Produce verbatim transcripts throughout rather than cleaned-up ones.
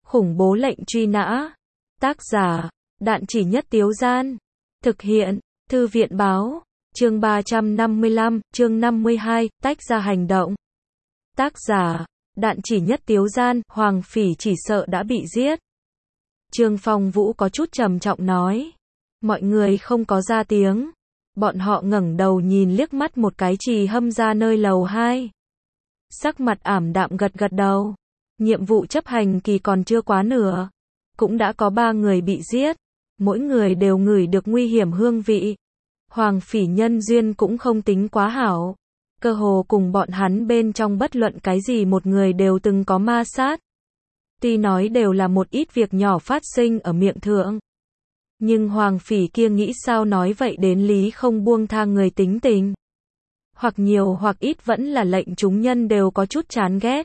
Khủng bố lệnh truy nã. Tác giả, Đạn Chỉ Nhất Tiếu Gian. Thực hiện, Thư viện báo. Chương ba trăm năm mươi lăm, chương năm mươi hai, tách ra hành động. Tác giả, Đạn Chỉ Nhất Tiếu Gian. Hoàng Phỉ chỉ sợ đã bị giết. Trương Phong Vũ có chút trầm trọng nói. Mọi người không có ra tiếng. Bọn họ ngẩng đầu nhìn liếc mắt một cái Trì Hâm ra nơi lầu hai. Sắc mặt ảm đạm gật gật đầu. Nhiệm vụ chấp hành kỳ còn chưa quá nửa. Cũng đã có ba người bị giết. Mỗi người đều ngửi được nguy hiểm hương vị. Hoàng Phỉ nhân duyên cũng không tính quá hảo. Cơ hồ cùng bọn hắn bên trong bất luận cái gì một người đều từng có ma sát. Tuy nói đều là một ít việc nhỏ phát sinh ở miệng thượng. Nhưng Hoàng Phỉ kia nghĩ sao nói vậy đến lý không buông tha người tính tình. Hoặc nhiều hoặc ít vẫn là lệnh chúng nhân đều có chút chán ghét.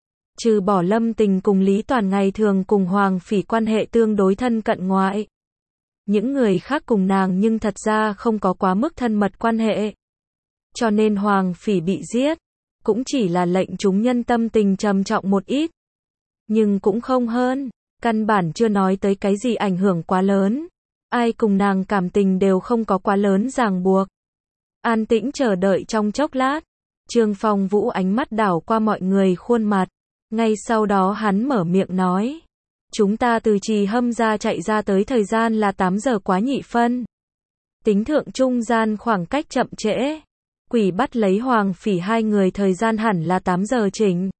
Trừ bỏ Lâm Tình cùng Lý Toàn ngày thường cùng Hoàng Phỉ quan hệ tương đối thân cận ngoại. Những người khác cùng nàng nhưng thật ra không có quá mức thân mật quan hệ. Cho nên Hoàng Phỉ bị giết, cũng chỉ là lệnh chúng nhân tâm tình trầm trọng một ít. Nhưng cũng không hơn, căn bản chưa nói tới cái gì ảnh hưởng quá lớn. Ai cùng nàng cảm tình đều không có quá lớn ràng buộc. An tĩnh chờ đợi trong chốc lát, Trương Phong Vũ ánh mắt đảo qua mọi người khuôn mặt. Ngay sau đó hắn mở miệng nói. Chúng ta từ Trì Hâm ra chạy ra tới thời gian là tám giờ quá nhị phân. Tính thượng trung gian khoảng cách chậm trễ. Quỷ bắt lấy Hoàng Phỉ hai người thời gian hẳn là tám giờ chỉnh.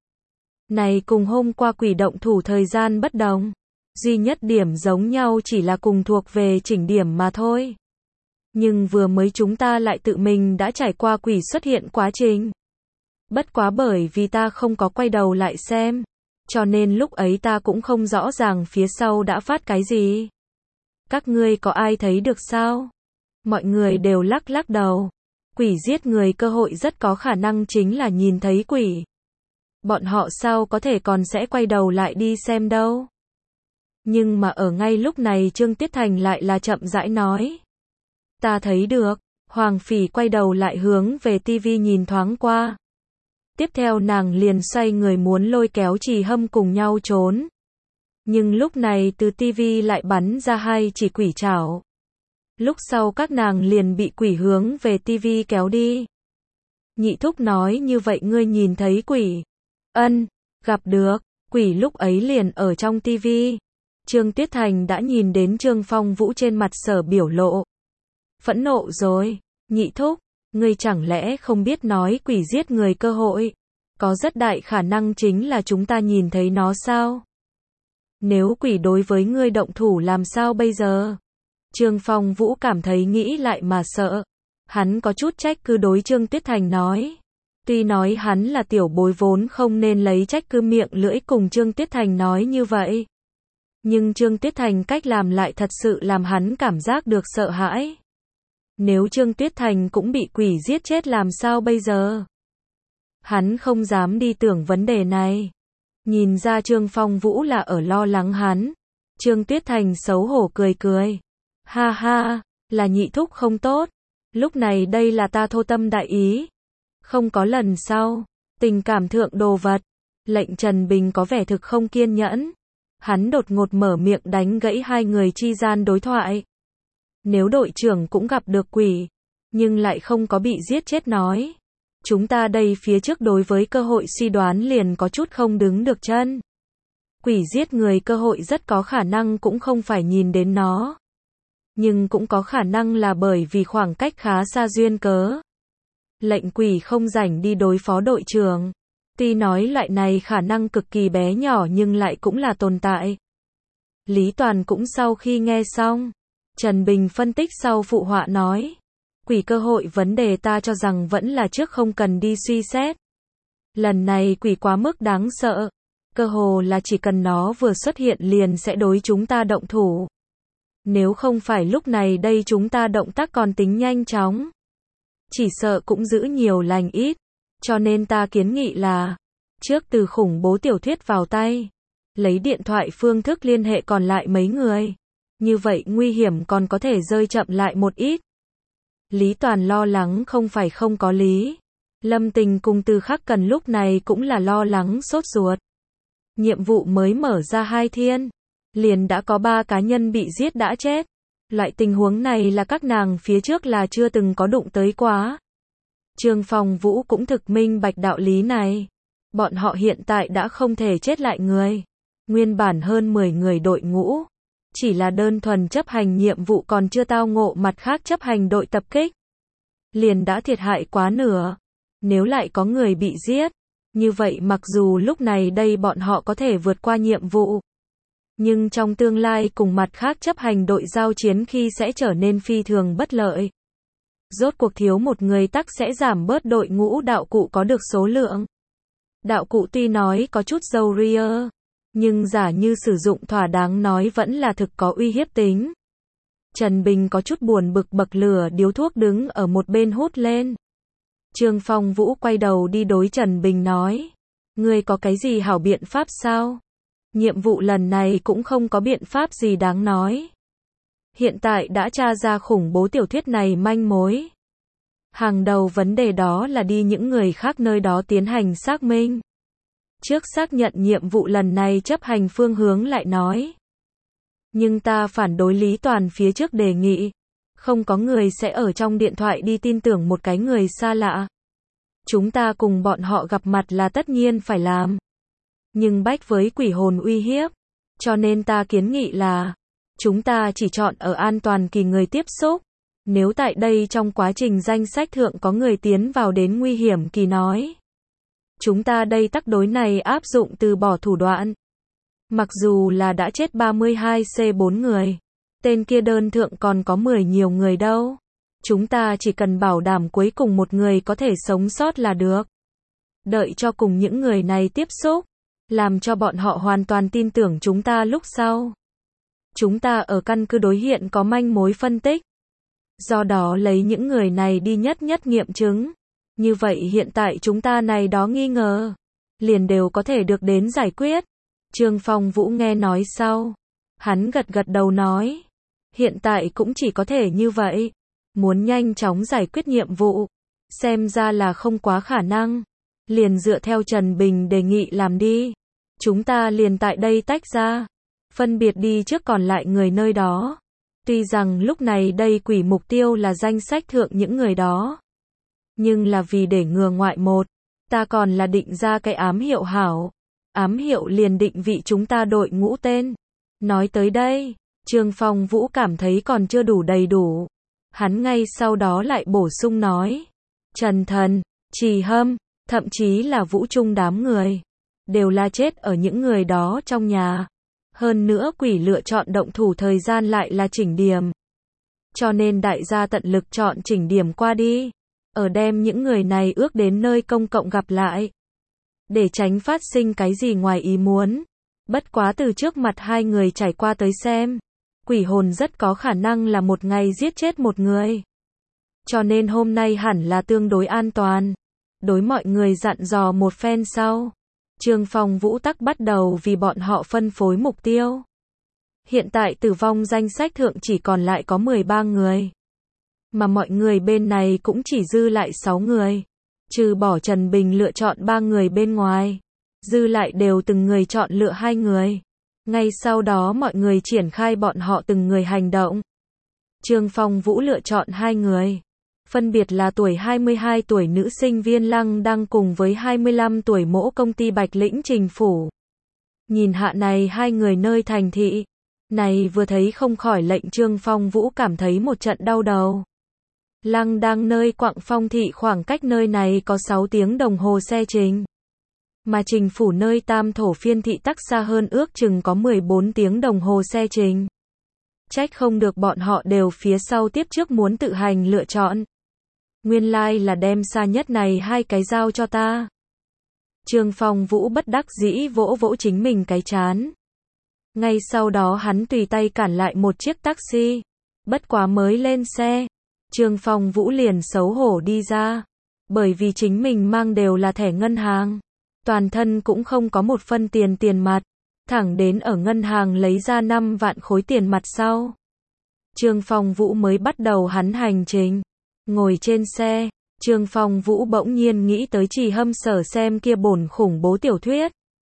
Này cùng hôm qua quỷ động thủ thời gian bất đồng. Duy nhất điểm giống nhau chỉ là cùng thuộc về chỉnh điểm mà thôi. Nhưng vừa mới chúng ta lại tự mình đã trải qua quỷ xuất hiện quá trình. Bất quá bởi vì ta không có quay đầu lại xem. Cho nên lúc ấy ta cũng không rõ ràng phía sau đã phát cái gì. Các ngươi có ai thấy được sao? Mọi người đều lắc lắc đầu. Quỷ giết người cơ hội rất có khả năng chính là nhìn thấy quỷ. Bọn họ sao có thể còn sẽ quay đầu lại đi xem đâu. Nhưng mà ở ngay lúc này Trương Tiết Thành lại là chậm rãi nói. Ta thấy được. Hoàng Phỉ quay đầu lại hướng về tivi nhìn thoáng qua. Tiếp theo nàng liền xoay người muốn lôi kéo Trì Hâm cùng nhau trốn. Nhưng lúc này từ tivi lại bắn ra hai chỉ quỷ chảo. Lúc sau các nàng liền bị quỷ hướng về tivi kéo đi. Nhị thúc nói như vậy ngươi nhìn thấy quỷ. Ân, gặp được, quỷ lúc ấy liền ở trong tivi. Trương Tiết Thành đã nhìn đến Trương Phong Vũ trên mặt sở biểu lộ. Phẫn nộ rồi, nhị thúc. Ngươi chẳng lẽ không biết nói quỷ giết người cơ hội, có rất đại khả năng chính là chúng ta nhìn thấy nó sao? Nếu quỷ đối với ngươi động thủ làm sao bây giờ? Trương Phong Vũ cảm thấy nghĩ lại mà sợ. Hắn có chút trách cứ đối Trương Tiết Thành nói. Tuy nói hắn là tiểu bối vốn không nên lấy trách cứ miệng lưỡi cùng Trương Tiết Thành nói như vậy. Nhưng Trương Tiết Thành cách làm lại thật sự làm hắn cảm giác được sợ hãi. Nếu Trương Tiết Thành cũng bị quỷ giết chết làm sao bây giờ? Hắn không dám đi tưởng vấn đề này. Nhìn ra Trương Phong Vũ là ở lo lắng hắn. Trương Tiết Thành xấu hổ cười cười. Ha ha, là nhị thúc không tốt. Lúc này đây là ta thô tâm đại ý. Không có lần sau. Tình cảm thượng đồ vật. Lệnh Trần Bình có vẻ thực không kiên nhẫn. Hắn đột ngột mở miệng đánh gãy hai người chi gian đối thoại. Nếu đội trưởng cũng gặp được quỷ, nhưng lại không có bị giết chết nói. Chúng ta đây phía trước đối với cơ hội suy đoán liền có chút không đứng được chân. Quỷ giết người cơ hội rất có khả năng cũng không phải nhìn đến nó. Nhưng cũng có khả năng là bởi vì khoảng cách khá xa duyên cớ. Lệnh quỷ không rảnh đi đối phó đội trưởng. Tuy nói loại này khả năng cực kỳ bé nhỏ nhưng lại cũng là tồn tại. Lý Toàn cũng sau khi nghe xong. Trần Bình phân tích sau phụ họa nói. Quỷ cơ hội vấn đề ta cho rằng vẫn là trước không cần đi suy xét. Lần này quỷ quá mức đáng sợ. Cơ hồ là chỉ cần nó vừa xuất hiện liền sẽ đối chúng ta động thủ. Nếu không phải lúc này đây chúng ta động tác còn tính nhanh chóng. Chỉ sợ cũng giữ nhiều lành ít. Cho nên ta kiến nghị là. Trước từ khủng bố tiểu thuyết vào tay. Lấy điện thoại phương thức liên hệ còn lại mấy người. Như vậy nguy hiểm còn có thể rơi chậm lại một ít. Lý Toàn lo lắng không phải không có lý. Lâm Tình cùng Từ Khắc Cần lúc này cũng là lo lắng sốt ruột. Nhiệm vụ mới mở ra hai thiên, liền đã có ba cá nhân bị giết đã chết. Loại tình huống này là các nàng phía trước là chưa từng có đụng tới quá. Trương Phong Vũ cũng thực minh bạch đạo lý này. Bọn họ hiện tại đã không thể chết lại người. Nguyên bản hơn mười người đội ngũ, chỉ là đơn thuần chấp hành nhiệm vụ còn chưa tao ngộ mặt khác chấp hành đội tập kích. Liền đã thiệt hại quá nửa. Nếu lại có người bị giết, như vậy mặc dù lúc này đây bọn họ có thể vượt qua nhiệm vụ, nhưng trong tương lai cùng mặt khác chấp hành đội giao chiến khi sẽ trở nên phi thường bất lợi. Rốt cuộc thiếu một người tắc sẽ giảm bớt đội ngũ đạo cụ có được số lượng. Đạo cụ tuy nói có chút dâu ria, nhưng giả như sử dụng thỏa đáng nói vẫn là thực có uy hiếp tính. Trần Bình có chút buồn bực bậc lửa điếu thuốc đứng ở một bên hút lên. Trương Phong Vũ quay đầu đi đối Trần Bình nói. Ngươi có cái gì hảo biện pháp sao? Nhiệm vụ lần này cũng không có biện pháp gì đáng nói. Hiện tại đã tra ra khủng bố tiểu thuyết này manh mối. Hàng đầu vấn đề đó là đi những người khác nơi đó tiến hành xác minh. Trước xác nhận nhiệm vụ lần này chấp hành phương hướng lại nói. Nhưng ta phản đối Lý Toàn phía trước đề nghị. Không có người sẽ ở trong điện thoại đi tin tưởng một cái người xa lạ. Chúng ta cùng bọn họ gặp mặt là tất nhiên phải làm. Nhưng bách với quỷ hồn uy hiếp. Cho nên ta kiến nghị là chúng ta chỉ chọn ở an toàn kỳ người tiếp xúc. Nếu tại đây trong quá trình danh sách thượng có người tiến vào đến nguy hiểm kỳ nói. Chúng ta đây tắc đối này áp dụng từ bỏ thủ đoạn. Mặc dù là đã chết ba mươi hai C bốn người. Tên kia đơn thượng còn có mười nhiều người đâu. Chúng ta chỉ cần bảo đảm cuối cùng một người có thể sống sót là được. Đợi cho cùng những người này tiếp xúc. Làm cho bọn họ hoàn toàn tin tưởng chúng ta lúc sau. Chúng ta ở căn cứ đối hiện có manh mối phân tích. Do đó lấy những người này đi nhất nhất nghiệm chứng. Như vậy hiện tại chúng ta này đó nghi ngờ. Liền đều có thể được đến giải quyết. Trương Phong Vũ nghe nói sau. Hắn gật gật đầu nói. Hiện tại cũng chỉ có thể như vậy. Muốn nhanh chóng giải quyết nhiệm vụ. Xem ra là không quá khả năng. Liền dựa theo Trần Bình đề nghị làm đi. Chúng ta liền tại đây tách ra. Phân biệt đi trước còn lại người nơi đó. Tuy rằng lúc này đây quỷ mục tiêu là danh sách thượng những người đó. Nhưng là vì để ngừa ngoại một. Ta còn là định ra cái ám hiệu hảo. Ám hiệu liền định vị chúng ta đội ngũ tên. Nói tới đây, Trương Phong Vũ cảm thấy còn chưa đủ đầy đủ. Hắn ngay sau đó lại bổ sung nói. Trần Thần, Trì Hâm, thậm chí là Vũ Trung đám người. Đều là chết ở những người đó trong nhà. Hơn nữa quỷ lựa chọn động thủ thời gian lại là chỉnh điểm. Cho nên đại gia tận lực chọn chỉnh điểm qua đi. Ở đem những người này ước đến nơi công cộng gặp lại. Để tránh phát sinh cái gì ngoài ý muốn. Bất quá từ trước mặt hai người trải qua tới xem. Quỷ hồn rất có khả năng là một ngày giết chết một người. Cho nên hôm nay hẳn là tương đối an toàn. Đối mọi người dặn dò một phen sau. Trương Phong Vũ tắc bắt đầu vì bọn họ phân phối mục tiêu. Hiện tại tử vong danh sách thượng chỉ còn lại có mười ba người. Mà mọi người bên này cũng chỉ dư lại sáu người. Trừ bỏ Trần Bình lựa chọn ba người bên ngoài. Dư lại đều từng người chọn lựa hai người. Ngay sau đó mọi người triển khai bọn họ từng người hành động. Trương Phong Vũ lựa chọn hai người. Phân biệt là tuổi hai mươi hai tuổi nữ sinh viên Lăng Đăng cùng với hai mươi lăm tuổi mỗ công ty Bạch Lĩnh Trình Phủ. Nhìn hạ này hai người nơi thành thị. Này vừa thấy không khỏi lệnh Trương Phong Vũ cảm thấy một trận đau đầu. Lăng Đăng nơi Quặng Phong thị khoảng cách nơi này có sáu tiếng đồng hồ xe trình. Mà Trình Phủ nơi Tam Thổ Phiên thị tắc xa hơn ước chừng có mười bốn tiếng đồng hồ xe trình. Trách không được bọn họ đều phía sau tiếp trước muốn tự hành lựa chọn. Nguyên lai like là đem xa nhất này hai cái giao cho ta. Trương Phong Vũ bất đắc dĩ vỗ vỗ chính mình cái chán. Ngay sau đó hắn tùy tay cản lại một chiếc taxi. Bất quá mới lên xe. Trương Phong Vũ liền xấu hổ đi ra. Bởi vì chính mình mang đều là thẻ ngân hàng. Toàn thân cũng không có một phân tiền tiền mặt. Thẳng đến ở ngân hàng lấy ra năm vạn khối tiền mặt sau. Trương Phong Vũ mới bắt đầu hắn hành trình. Ngồi trên xe, Trương Phong Vũ bỗng nhiên nghĩ tới Trì Hâm sở xem kia bổn khủng bố tiểu thuyết.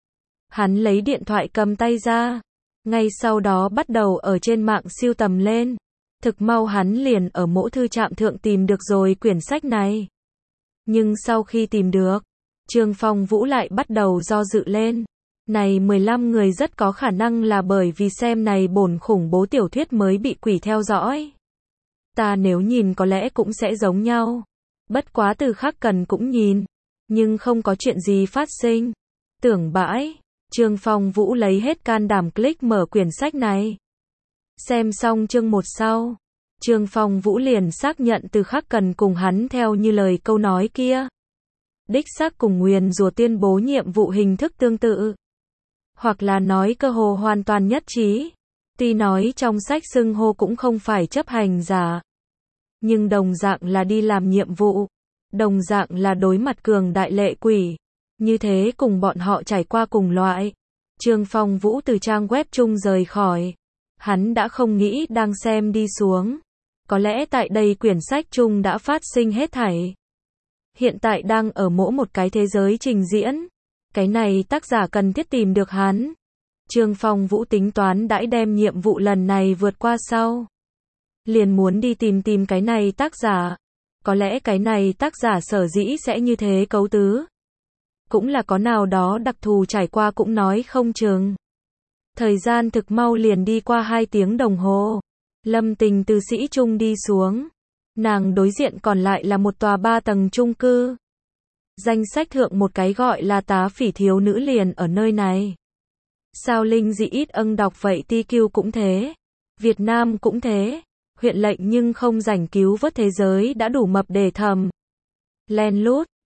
Hắn lấy điện thoại cầm tay ra. Ngay sau đó bắt đầu ở trên mạng siêu tầm lên. Thực mau hắn liền ở mỗ thư trạm thượng tìm được rồi quyển sách này. Nhưng sau khi tìm được, Trương Phong Vũ lại bắt đầu do dự lên. Này mười lăm người rất có khả năng là bởi vì xem này bổn khủng bố tiểu thuyết mới bị quỷ theo dõi. Ta nếu nhìn có lẽ cũng sẽ giống nhau. Bất quá Từ Khắc Cần cũng nhìn. Nhưng không có chuyện gì phát sinh. Tưởng bãi. Trương Phong Vũ lấy hết can đảm click mở quyển sách này. Xem xong chương một sau. Trương Phong Vũ liền xác nhận Từ Khắc Cần cùng hắn theo như lời câu nói kia. Đích xác cùng nguyền rủa tuyên bố nhiệm vụ hình thức tương tự. Hoặc là nói cơ hồ hoàn toàn nhất trí. Tuy nói trong sách xưng hô cũng không phải chấp hành giả. Nhưng đồng dạng là đi làm nhiệm vụ. Đồng dạng là đối mặt cường đại lệ quỷ. Như thế cùng bọn họ trải qua cùng loại. Trương Phong Vũ từ trang web chung rời khỏi. Hắn đã không nghĩ đang xem đi xuống. Có lẽ tại đây quyển sách chung đã phát sinh hết thảy. Hiện tại đang ở mỗi một cái thế giới trình diễn. Cái này tác giả cần thiết tìm được hắn. Trương Phong Vũ tính toán đãi đem nhiệm vụ lần này vượt qua sau. Liền muốn đi tìm tìm cái này tác giả. Có lẽ cái này tác giả sở dĩ sẽ như thế cấu tứ. Cũng là có nào đó đặc thù trải qua cũng nói không chừng. Thời gian thực mau liền đi qua hai tiếng đồng hồ. Lâm Tình từ sĩ trung đi xuống. Nàng đối diện còn lại là một tòa ba tầng chung cư. Danh sách thượng một cái gọi là Tá Phỉ thiếu nữ liền ở nơi này. Sao Linh dị ít âng đọc vậy tê quy cũng thế. Việt Nam cũng thế. Huyện lệnh nhưng không rảnh cứu vớt thế giới đã đủ mập để thầm. Len lút.